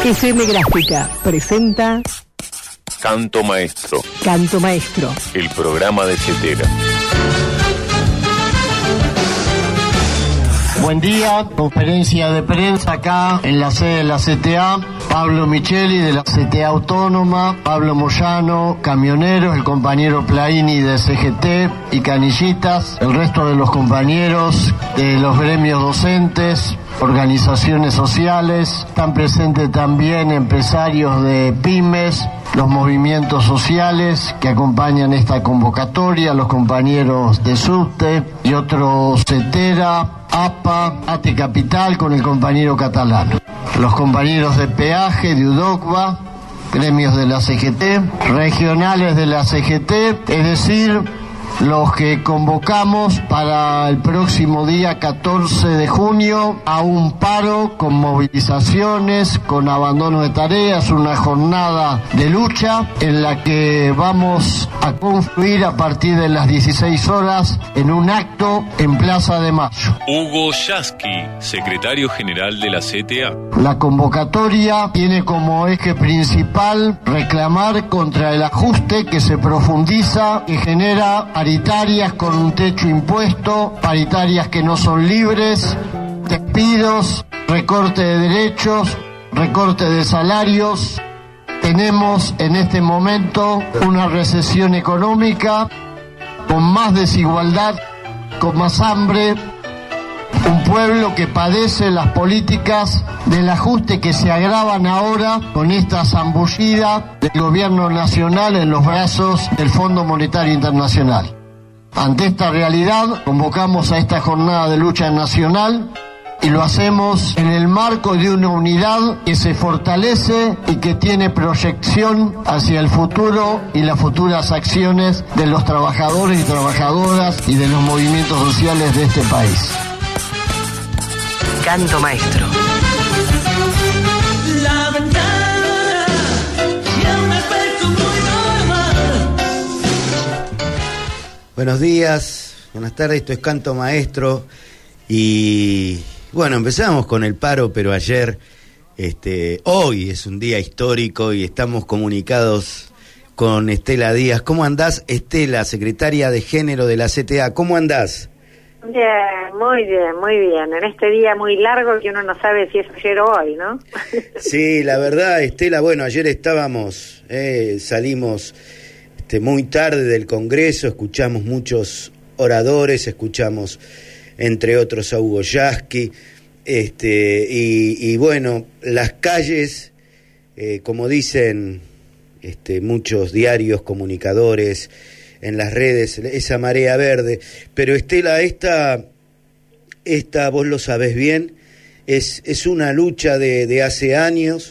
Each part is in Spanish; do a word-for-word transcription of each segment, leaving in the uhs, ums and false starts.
F M Gráfica presenta Canto Maestro. Canto Maestro. El programa de Cetera. Buen día, conferencia de prensa acá en la sede de la C T A. Pablo Micheli de la C T A Autónoma, Pablo Moyano, camioneros, el compañero Plaini de C G T y Canillitas, el resto de los compañeros de los gremios docentes, organizaciones sociales, están presentes también empresarios de pymes, los movimientos sociales que acompañan esta convocatoria, los compañeros de SUBTE y otros CETERA, A P A, ATE Capital con el compañero catalano, los compañeros de peaje, de UDOCBA, gremios de la C G T, regionales de la C G T, es decir, los que convocamos para el próximo día catorce de junio a un paro con movilizaciones, con abandono de tareas, una jornada de lucha en la que vamos a confluir a partir de las dieciséis horas en un acto en Plaza de Mayo. Hugo Yasky, secretario general de la C T A. La convocatoria tiene como eje principal reclamar contra el ajuste que se profundiza, que genera paritarias con un techo impuesto, paritarias que no son libres, despidos, recorte de derechos, recorte de salarios. Tenemos en este momento una recesión económica con más desigualdad, con más hambre, un pueblo que padece las políticas del ajuste que se agravan ahora con esta zambullida del gobierno nacional en los brazos del Fondo Monetario Internacional. Ante esta realidad, convocamos a esta jornada de lucha nacional y lo hacemos en el marco de una unidad que se fortalece y que tiene proyección hacia el futuro y las futuras acciones de los trabajadores y trabajadoras y de los movimientos sociales de este país. Canto Maestro. La ventana y un aspecto muy normal. Buenos días, buenas tardes, esto es Canto Maestro y bueno, empezamos con el paro, pero ayer, este, hoy es un día histórico y estamos comunicados con Estela Díaz. ¿Cómo andás, Estela, secretaria de Género de la C T A? ¿Cómo andás? Bien, muy bien, muy bien. En este día muy largo que uno no sabe si es ayer o hoy, ¿no? Sí, la verdad, Estela, bueno, ayer estábamos, eh, salimos este, muy tarde del Congreso, escuchamos muchos oradores, escuchamos entre otros a Hugo Yasky, este, y, y bueno, las calles, eh, como dicen este, muchos diarios, comunicadores, en las redes, esa marea verde. Pero Estela, esta, esta vos lo sabés bien, es, es una lucha de, de hace años,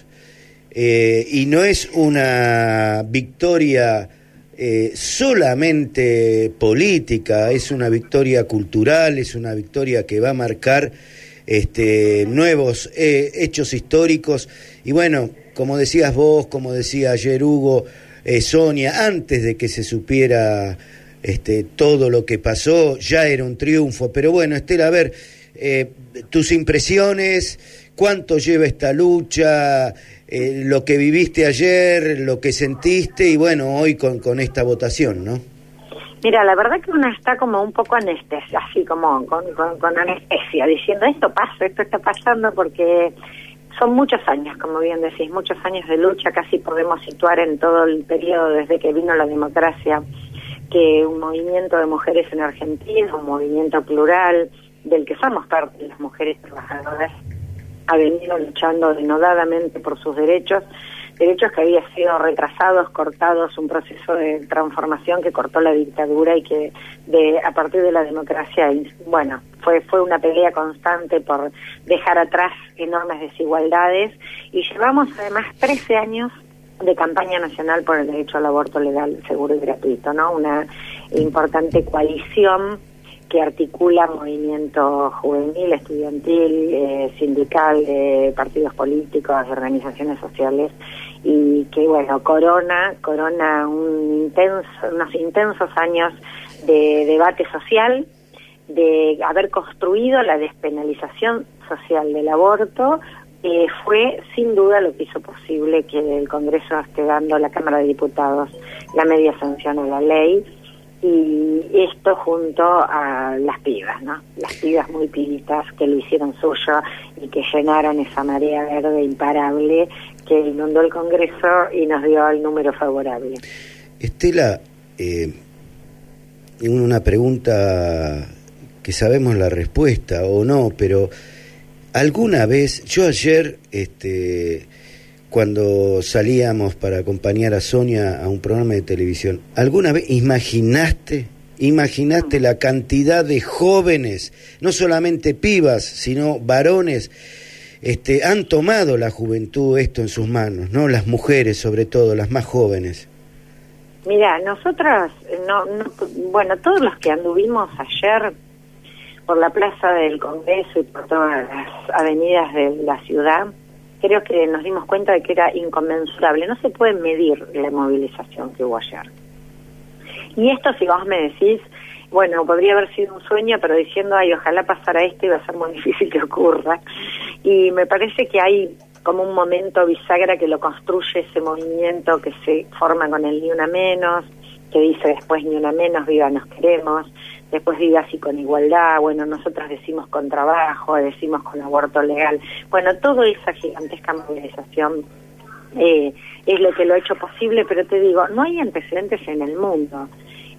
eh, y no es una victoria eh, solamente política, es una victoria cultural, es una victoria que va a marcar este, nuevos eh, hechos históricos. Y bueno, como decías vos, como decía ayer Hugo, Eh, Sonia, antes de que se supiera este, todo lo que pasó, ya era un triunfo. Pero bueno, Estela, a ver, eh, tus impresiones, cuánto lleva esta lucha, eh, lo que viviste ayer, lo que sentiste y bueno, hoy con, con esta votación, ¿no? Mira, la verdad que uno está como un poco anestesia, así como con, con, con anestesia, diciendo esto pasa, esto está pasando porque son muchos años, como bien decís, muchos años de lucha, casi podemos situar en todo el periodo desde que vino la democracia, que un movimiento de mujeres en Argentina, un movimiento plural, del que somos parte de las mujeres trabajadoras, ha venido luchando denodadamente por sus derechos, derechos que habían sido retrasados, cortados, un proceso de transformación que cortó la dictadura y que de a partir de la democracia, bueno, fue fue una pelea constante por dejar atrás enormes desigualdades y llevamos además trece años de campaña nacional por el derecho al aborto legal, seguro y gratuito, ¿no? Una importante coalición que articula movimiento juvenil, estudiantil, eh, sindical, de partidos políticos, de organizaciones sociales, y que bueno, corona, corona un intenso, unos intensos años de debate social, de haber construido la despenalización social del aborto eh, fue sin duda lo que hizo posible que el Congreso esté dando, la Cámara de Diputados, la media sanción a la ley, y esto junto a las pibas, ¿no? Las pibas muy pibitas que lo hicieron suyo y que llenaron esa marea verde imparable que inundó el Congreso y nos dio el número favorable. Estela, eh, una pregunta que sabemos la respuesta o no, pero alguna vez, yo ayer, este, cuando salíamos para acompañar a Sonia a un programa de televisión, ¿alguna vez imaginaste, imaginaste la cantidad de jóvenes, no solamente pibas, sino varones, este, han tomado la juventud esto en sus manos, ¿no? Las mujeres, sobre todo, las más jóvenes. Mira, nosotras, no, no, bueno, todos los que anduvimos ayer por la Plaza del Congreso y por todas las avenidas de la ciudad, creo que nos dimos cuenta de que era inconmensurable. No se puede medir la movilización que hubo ayer. Y esto, si vos me decís, bueno, podría haber sido un sueño, pero diciendo, ay, ojalá pasara esto, iba a ser muy difícil que ocurra. Y me parece que hay como un momento bisagra que lo construye ese movimiento que se forma con el Ni Una Menos, que dice después Ni Una Menos, viva nos queremos, después viva así con igualdad, bueno, nosotros decimos con trabajo, decimos con aborto legal. Bueno, toda esa gigantesca movilización eh, es lo que lo ha hecho posible, pero te digo, no hay antecedentes en el mundo.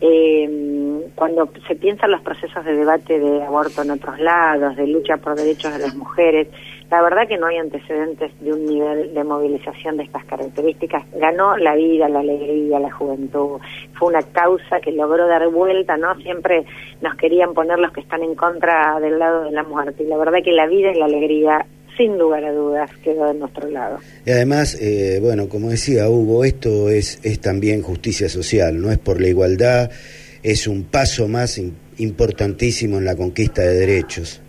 Eh, cuando se piensan los procesos de debate de aborto en otros lados, de lucha por derechos de las mujeres, la verdad que no hay antecedentes de un nivel de movilización de estas características. Ganó la vida, la alegría, la juventud. Fue una causa que logró dar vuelta, ¿no? Siempre nos querían poner los que están en contra del lado de la muerte. Y la verdad que la vida y la alegría, sin lugar a dudas, quedó de nuestro lado. Y además, eh, bueno, como decía Hugo, esto es, es también justicia social, no es por la igualdad, es un paso más in, importantísimo en la conquista de derechos.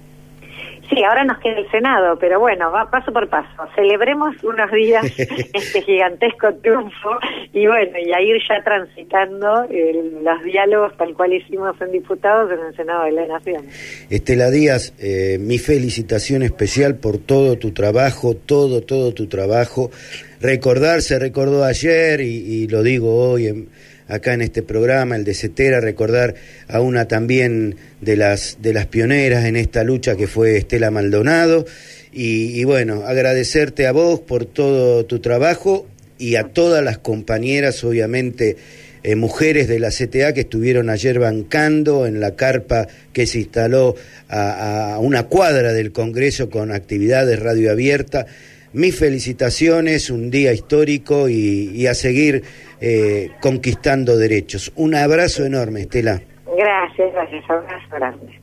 Sí, ahora nos queda el Senado, pero bueno, va paso por paso. Celebremos unos días este gigantesco triunfo y bueno, y a ir ya transitando el, los diálogos tal cual hicimos en diputados en el Senado de la Nación. Estela Díaz, eh, mi felicitación especial por todo tu trabajo, todo, todo tu trabajo. Recordar, se recordó ayer y, y lo digo hoy en... acá en este programa, el de Cetera, recordar a una también de las de las pioneras en esta lucha que fue Estela Maldonado, y, y bueno, agradecerte a vos por todo tu trabajo y a todas las compañeras, obviamente, eh, mujeres de la C T A que estuvieron ayer bancando en la carpa que se instaló a, a una cuadra del Congreso con actividades radio abierta. Mis felicitaciones, un día histórico y, y a seguir eh, conquistando derechos. Un abrazo enorme, Estela. Gracias, gracias, abrazo grande.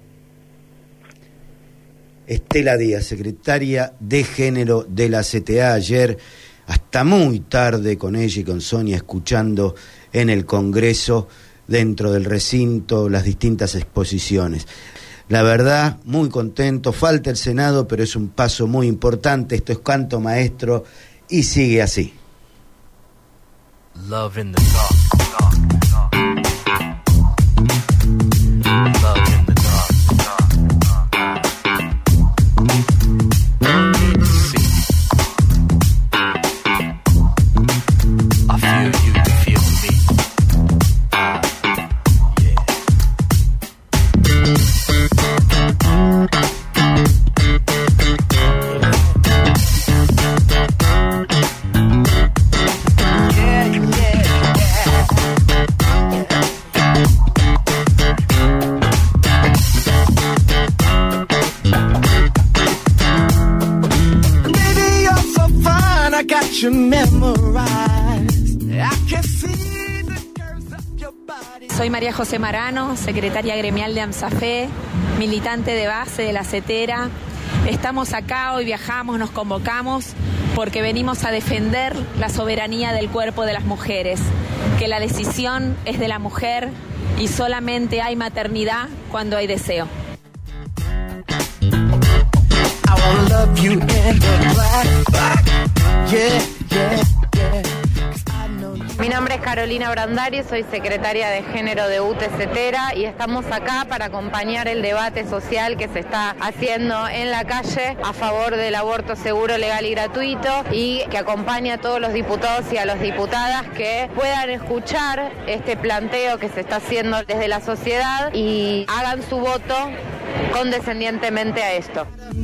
Estela Díaz, secretaria de Género de la C T A, ayer hasta muy tarde con ella y con Sonia escuchando en el Congreso, dentro del recinto, las distintas exposiciones. La verdad, muy contento, falta el Senado, pero es un paso muy importante, esto es canto maestro y sigue así. Love in the dark, dark, dark. Love in the dark, dark, dark. See. I feel you, you feel me. Uh, yeah. Soy María José Marano, secretaria gremial de AMSAFE, militante de base de la Cetera. Estamos acá, hoy viajamos, nos convocamos porque venimos a defender la soberanía del cuerpo de las mujeres, que la decisión es de la mujer y solamente hay maternidad cuando hay deseo. Mi nombre es Carolina Brandari, soy secretaria de Género de U T E CETERA y estamos acá para acompañar el debate social que se está haciendo en la calle a favor del aborto seguro, legal y gratuito, y que acompaña a todos los diputados y a las diputadas que puedan escuchar este planteo que se está haciendo desde la sociedad y hagan su voto condescendientemente a esto.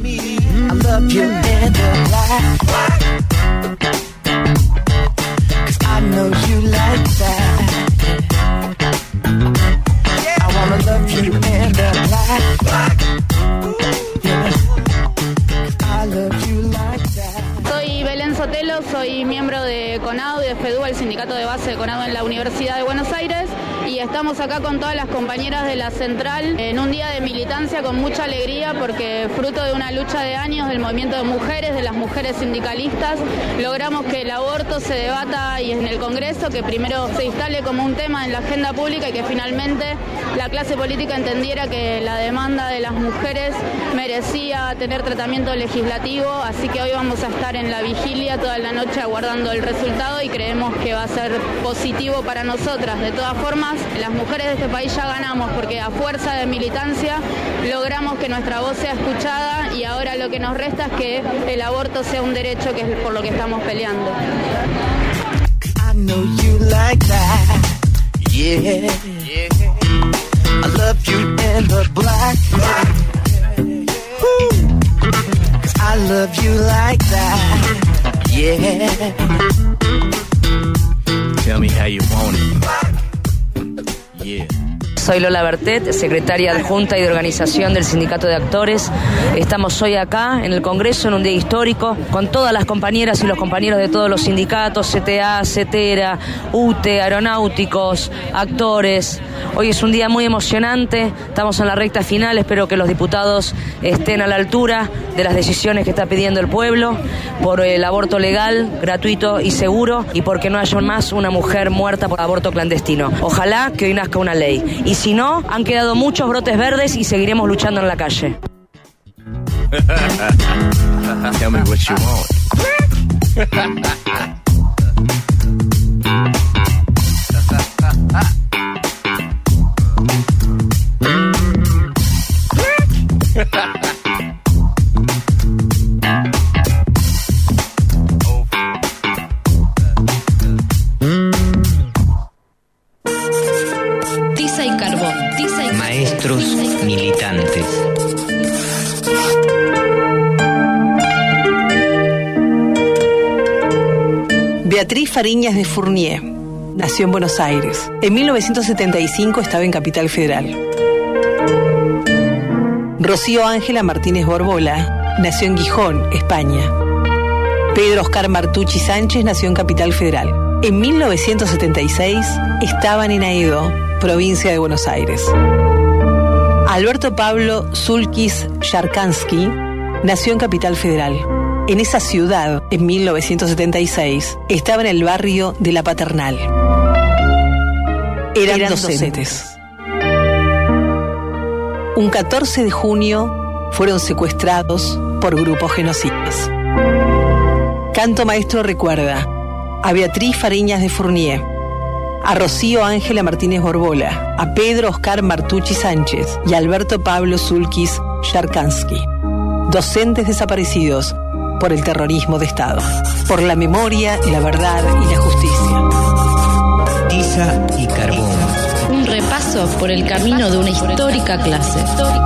I know you like that. I wanna love you in the black, black. Yeah. I love you like that. Soy Belén Sotelo, soy miembro de CONADO y de FEDUA, el sindicato de base de CONADO en la Universidad de Buenos Aires, y estamos acá con todas las compañeras de la central en un día de militancia con mucha alegría porque fruto de una lucha de años del movimiento de mujeres, de las mujeres sindicalistas, logramos que el aborto se debata y en el Congreso, que primero se instale como un tema en la agenda pública y que finalmente la clase política entendiera que la demanda de las mujeres merecía tener tratamiento legislativo, así que hoy vamos a estar en la vigilia toda la noche aguardando el resultado y creemos que va a ser positivo para nosotras. De todas formas, las mujeres de este país ya ganamos porque a fuerza de militancia logramos que nuestra voz sea escuchada y ahora lo que nos resta es que el aborto sea un derecho, que es por lo que estamos peleando. I know you like that. Yeah. I love you in the black. I love you like that. Yeah. Tell me how you want it. Yeah. Soy Lola Bertet, secretaria adjunta y de organización del Sindicato de Actores. Estamos hoy acá en el Congreso en un día histórico con todas las compañeras y los compañeros de todos los sindicatos, C T A, CETERA, U T E, aeronáuticos, actores. Hoy es un día muy emocionante, estamos en la recta final, espero que los diputados estén a la altura de las decisiones que está pidiendo el pueblo por el aborto legal, gratuito y seguro, y porque no haya más una mujer muerta por aborto clandestino. Ojalá que hoy nazca una ley. Y si no, han quedado muchos brotes verdes y seguiremos luchando en la calle. Tell me what you want. Tiza y carbón. Tiza y Maestros militantes. Beatriz Fariñas de Fournier nació en Buenos Aires. En mil novecientos setenta y cinco estaba en Capital Federal. Rocío Ángela Martínez Borbola nació en Gijón, España. Pedro Oscar Martucci Sánchez nació en Capital Federal. En mil novecientos setenta y seis estaban en Aedo, provincia de Buenos Aires. Alberto Pablo Sulkis Yarkansky nació en Capital Federal. En esa ciudad, en mil novecientos setenta y seis, estaba en el barrio de La Paternal. Eran, Eran docentes. docentes. Un catorce de junio fueron secuestrados por grupos genocidas. Canto Maestro recuerda a Beatriz Fariñas de Fournier, a Rocío Ángela Martínez Borbola, a Pedro Oscar Martucci Sánchez y a Alberto Pablo Sulkis Yarkansky, docentes desaparecidos por el terrorismo de Estado, por la memoria, la verdad y la justicia. Tiza y carbón. Un repaso por el camino de una histórica clase.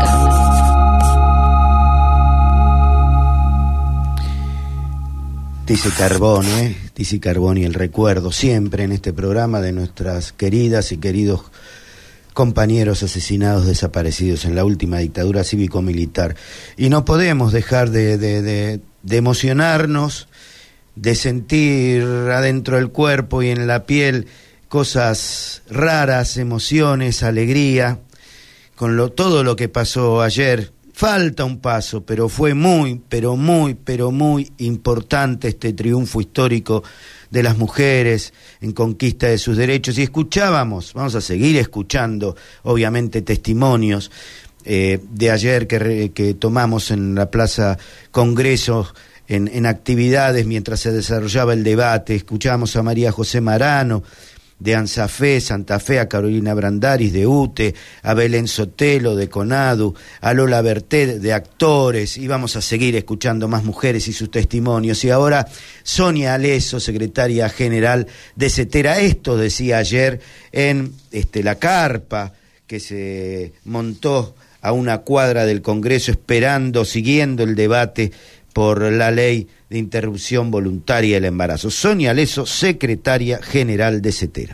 Dice Carbón, ¿eh? Dice Carbón y el recuerdo siempre en este programa de nuestras queridas y queridos compañeros asesinados, desaparecidos en la última dictadura cívico-militar. Y no podemos dejar de, de, de, de emocionarnos, de sentir adentro del cuerpo y en la piel cosas raras, emociones, alegría, con lo, todo lo que pasó ayer. Falta un paso, pero fue muy, pero muy, pero muy importante este triunfo histórico de las mujeres en conquista de sus derechos. Y escuchábamos, vamos a seguir escuchando, obviamente, testimonios eh, de ayer que, re, que tomamos en la Plaza Congreso, en, en actividades mientras se desarrollaba el debate. Escuchamos a María José Marano de ANSAFE, Santa Fe, a Carolina Brandaris de UTE, a Belén Sotelo de CONADU, a Lola Berté de Actores, y vamos a seguir escuchando más mujeres y sus testimonios. Y ahora Sonia Aleso, secretaria general de CETERA. Esto decía ayer en este, la carpa que se montó a una cuadra del Congreso esperando, siguiendo el debate por la ley de interrupción voluntaria del embarazo. Sonia Aleso, secretaria general de CETERA.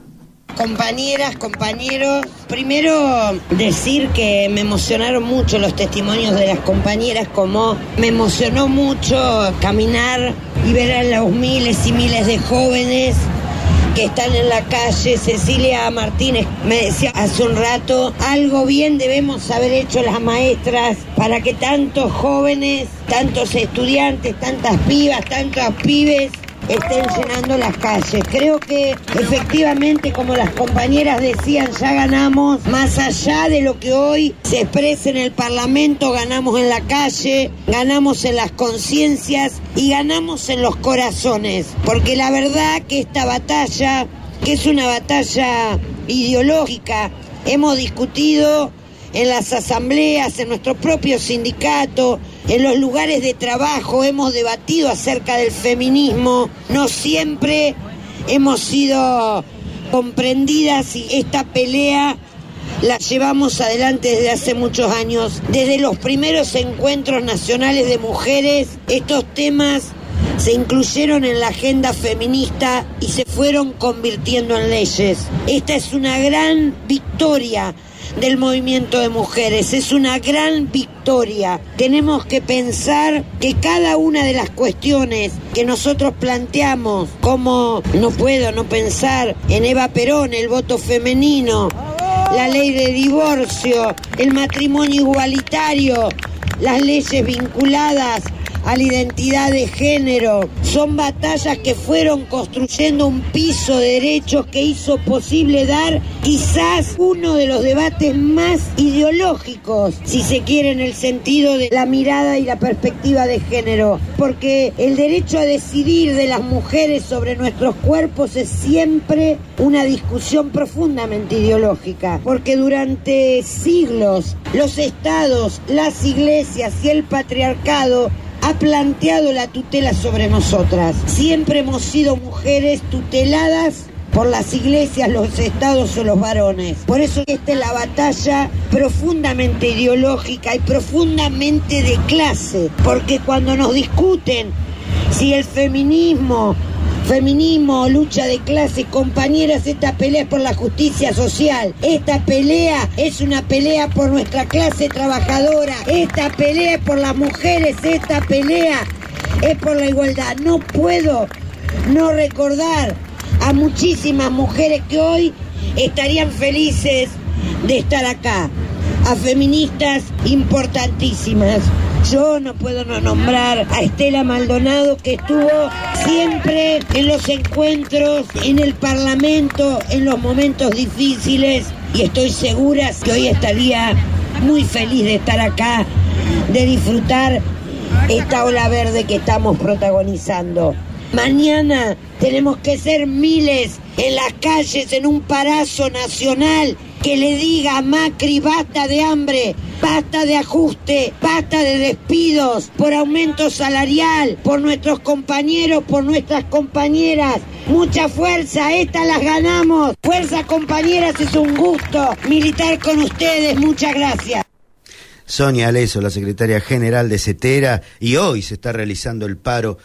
Compañeras, compañeros, primero decir que me emocionaron mucho los testimonios de las compañeras, como me emocionó mucho caminar y ver a los miles y miles de jóvenes que están en la calle. Cecilia Martínez me decía hace un rato, algo bien debemos haber hecho las maestras para que tantos jóvenes, tantos estudiantes, tantas pibas, tantos pibes estén llenando las calles. Creo que efectivamente, como las compañeras decían, ya ganamos, más allá de lo que hoy se expresa en el Parlamento, ganamos en la calle, ganamos en las conciencias y ganamos en los corazones, porque la verdad que esta batalla, que es una batalla ideológica, hemos discutido en las asambleas, en nuestro propio sindicato, en los lugares de trabajo, hemos debatido acerca del feminismo, no siempre hemos sido comprendidas, y esta pelea la llevamos adelante desde hace muchos años. Desde los primeros encuentros nacionales de mujeres, estos temas se incluyeron en la agenda feminista y se fueron convirtiendo en leyes. Esta es una gran victoria del movimiento de mujeres, es una gran victoria. Tenemos que pensar que cada una de las cuestiones que nosotros planteamos, como no puedo no pensar en Eva Perón, el voto femenino, la ley de divorcio, el matrimonio igualitario, las leyes vinculadas a la identidad de género, son batallas que fueron construyendo un piso de derechos que hizo posible dar quizás uno de los debates más ideológicos, si se quiere, en el sentido de la mirada y la perspectiva de género, porque el derecho a decidir de las mujeres sobre nuestros cuerpos es siempre una discusión profundamente ideológica, porque durante siglos los estados, las iglesias y el patriarcado ha planteado la tutela sobre nosotras. Siempre hemos sido mujeres tuteladas por las iglesias, los estados o los varones. Por eso esta es la batalla profundamente ideológica y profundamente de clase, porque cuando nos discuten si el feminismo, feminismo, lucha de clases, compañeras, esta pelea es por la justicia social, esta pelea es una pelea por nuestra clase trabajadora, esta pelea es por las mujeres, esta pelea es por la igualdad. No puedo no recordar a muchísimas mujeres que hoy estarían felices de estar acá, a feministas importantísimas. Yo no puedo no nombrar a Estela Maldonado, que estuvo siempre en los encuentros, en el Parlamento, en los momentos difíciles, y estoy segura que hoy estaría muy feliz de estar acá, de disfrutar esta ola verde que estamos protagonizando. Mañana tenemos que ser miles en las calles, en un parazo nacional, que le diga a Macri: basta de hambre, basta de ajuste, basta de despidos, por aumento salarial, por nuestros compañeros, por nuestras compañeras. Mucha fuerza, estas las ganamos. Fuerza, compañeras, es un gusto militar con ustedes. Muchas gracias. Sonia Aleso, la secretaria general de CETERA, y hoy se está realizando el paro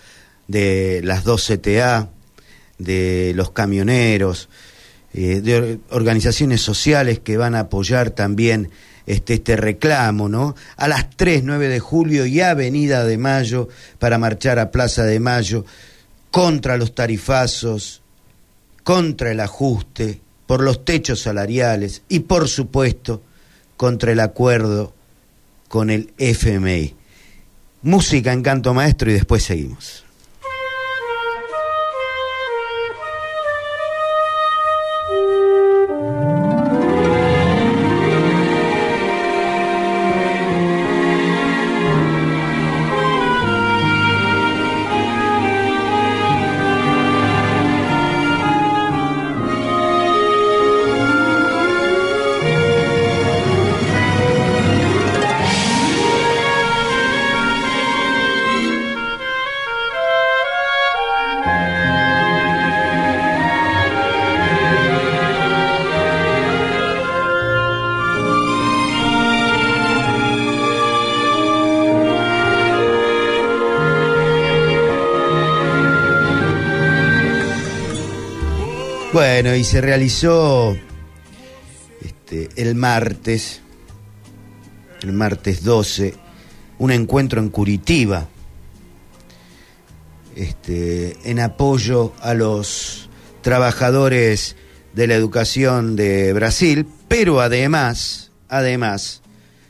de las dos C T A, de los camioneros, eh, de organizaciones sociales que van a apoyar también este, este reclamo, ¿no? A las tres, nueve de julio y Avenida de Mayo, para marchar a Plaza de Mayo contra los tarifazos, contra el ajuste, por los techos salariales y, por supuesto, contra el acuerdo con el F M I. Música en Canto Maestro y después seguimos. Bueno, y se realizó este, el martes, el martes doce, un encuentro en Curitiba, este, en apoyo a los trabajadores de la educación de Brasil, pero además, además,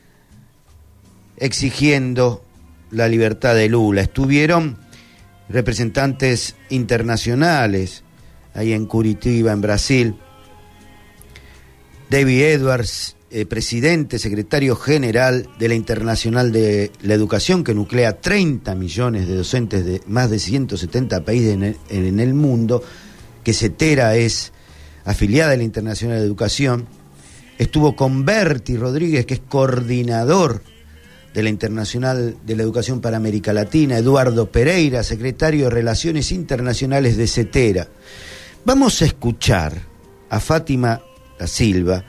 exigiendo la libertad de Lula. Estuvieron representantes internacionales ahí en Curitiba, en Brasil. David Edwards, eh, presidente, secretario general de la Internacional de la Educación, que nuclea treinta millones de docentes de más de ciento setenta países en el, en el mundo, que CETERA es afiliada a la Internacional de Educación. Estuvo con Berti Rodríguez, que es coordinador de la Internacional de la Educación para América Latina, Eduardo Pereira, secretario de Relaciones Internacionales de CETERA. Vamos a escuchar a Fátima da Silva,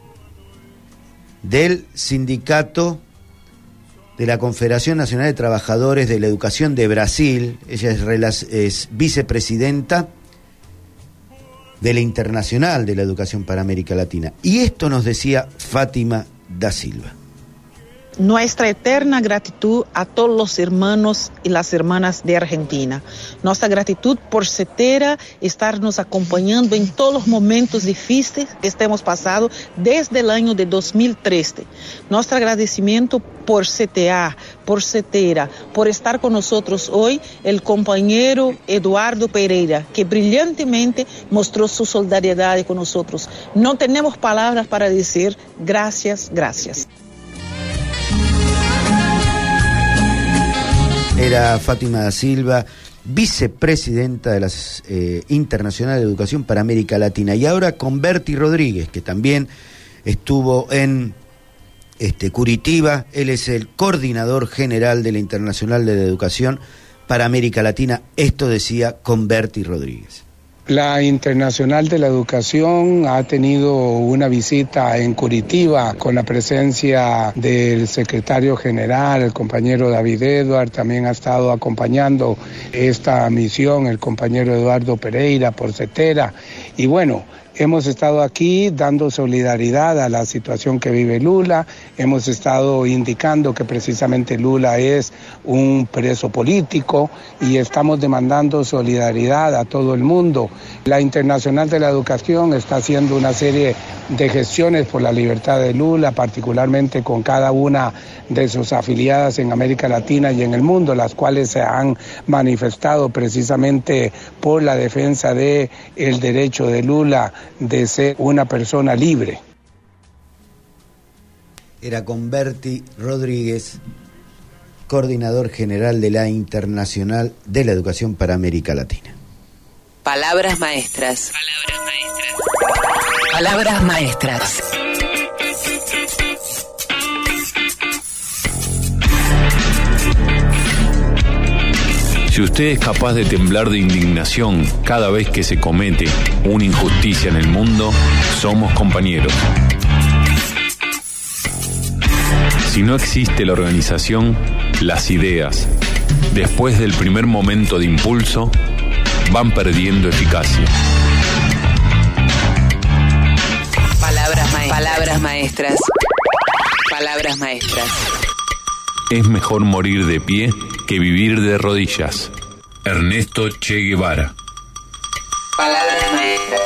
del Sindicato de la Confederación Nacional de Trabajadores de la Educación de Brasil. Ella es, es vicepresidenta de la Internacional de la Educación para América Latina. Y esto nos decía Fátima da Silva. Nuestra eterna gratitud a todos los hermanos y las hermanas de Argentina. Nuestra gratitud por CETERA estarnos acompañando en todos los momentos difíciles que hemos pasado desde el año de dos mil trece. Nuestro agradecimiento por C T A, por CETERA, por estar con nosotros hoy el compañero Eduardo Pereira, que brillantemente mostró su solidaridad con nosotros. No tenemos palabras para decir gracias, gracias. Era Fátima da Silva, vicepresidenta de la eh, Internacional de Educación para América Latina. Y ahora con Berti Rodríguez, que también estuvo en este, Curitiba. Él es el coordinador general de la Internacional de la Educación para América Latina. Esto decía con Berti Rodríguez. La Internacional de la Educación ha tenido una visita en Curitiba con la presencia del secretario general, el compañero David Edwards. También ha estado acompañando esta misión el compañero Eduardo Pereira por CETERA. Y bueno, hemos estado aquí dando solidaridad a la situación que vive Lula. Hemos estado indicando que precisamente Lula es un preso político y estamos demandando solidaridad a todo el mundo. La Internacional de la Educación está haciendo una serie de gestiones por la libertad de Lula, particularmente con cada una de sus afiliadas en América Latina y en el mundo, las cuales se han manifestado precisamente por la defensa de el derecho de Lula de ser una persona libre. Era con Berti Rodríguez, coordinador general de la Internacional de la Educación para América Latina. Palabras maestras. Palabras maestras. Si usted es capaz de temblar de indignación cada vez que se comete una injusticia en el mundo, somos compañeros. Si no existe la organización, las ideas, después del primer momento de impulso, van perdiendo eficacia. Palabras maestras. Palabras maestras. Palabras maestras. Es mejor morir de pie que vivir de rodillas. Ernesto Che Guevara. Palabras maestras.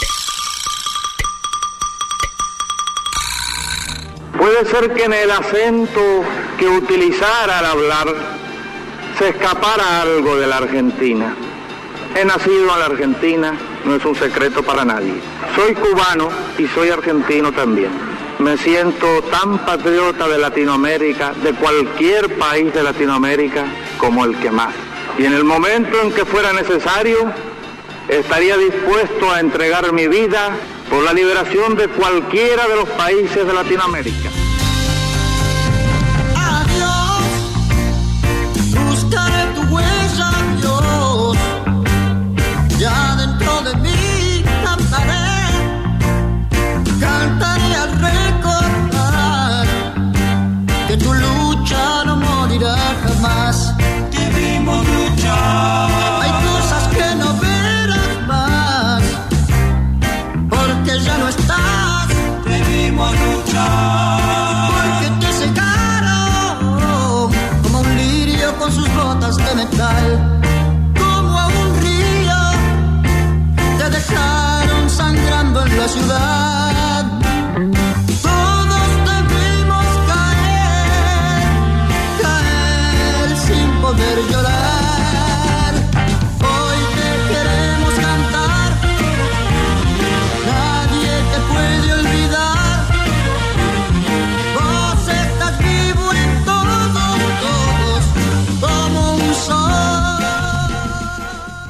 Puede ser que en el acento que utilizara al hablar se escapara algo de la Argentina. He nacido en la Argentina, no es un secreto para nadie. Soy cubano y soy argentino también. Me siento tan patriota de Latinoamérica, de cualquier país de Latinoamérica, como el que más. Y en el momento en que fuera necesario, estaría dispuesto a entregar mi vida por la liberación de cualquiera de los países de Latinoamérica. Adiós, buscaré tu huella, Dios. Ya dentro de mí cantaré, cantaré al recordar que tu lucha no morirá jamás. Debimos luchar. Hay cosas que no verás más,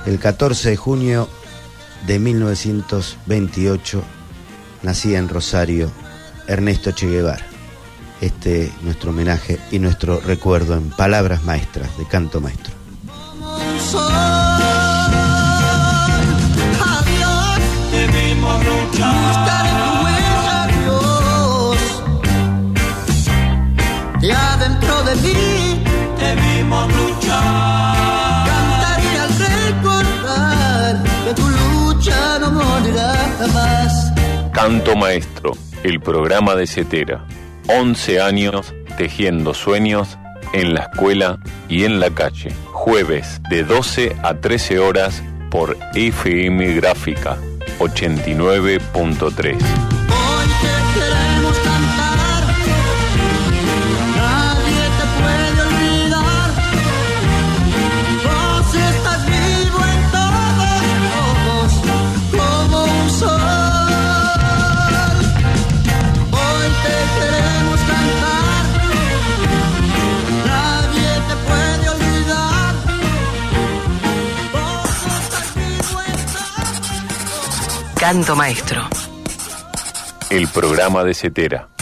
El catorce de junio de mil novecientos veintiocho nacía en Rosario Ernesto Che Guevara. Este nuestro homenaje y nuestro recuerdo en Palabras Maestras de Canto Maestro. Adiós, debimos luchar. Buscar en tu huella, Dios. De adentro de mí, debimos luchar. Cantaría al recordar que tu lucha no morirá jamás. Canto Maestro, el programa de Cetera. once años tejiendo sueños en la escuela y en la calle. Jueves de doce a trece horas por F M Gráfica ochenta y nueve punto tres. Hoy te queremos cantar, nadie te puede olvidar. Vos estás vivo en todos ojos como un sol. Hoy te queremos cantar, nadie te puede olvidar. Vos estás vivo en todos ojos. Canto Maestro. El programa de Cetera.